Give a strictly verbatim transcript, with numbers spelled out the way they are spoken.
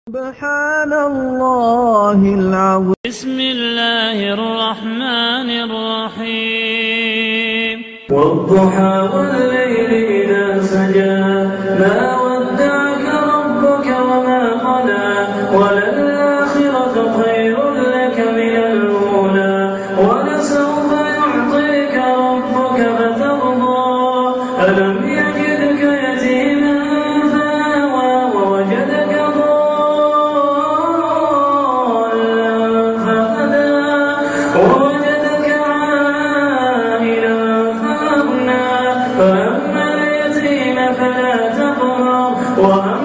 سبحان الله العظيم. بسم الله الرحمن الرحيم. والضحى والليل إذا سجى ما ودعك ربك وما قلى وللآخرة خير لك من الأولى ولسوف يعطيك ربك فترضى ألم يجدك يتيما فآوى ووجدك ضالا فهدى ووجدك عائلا فأغنى فأما اليتيم فلا تقهر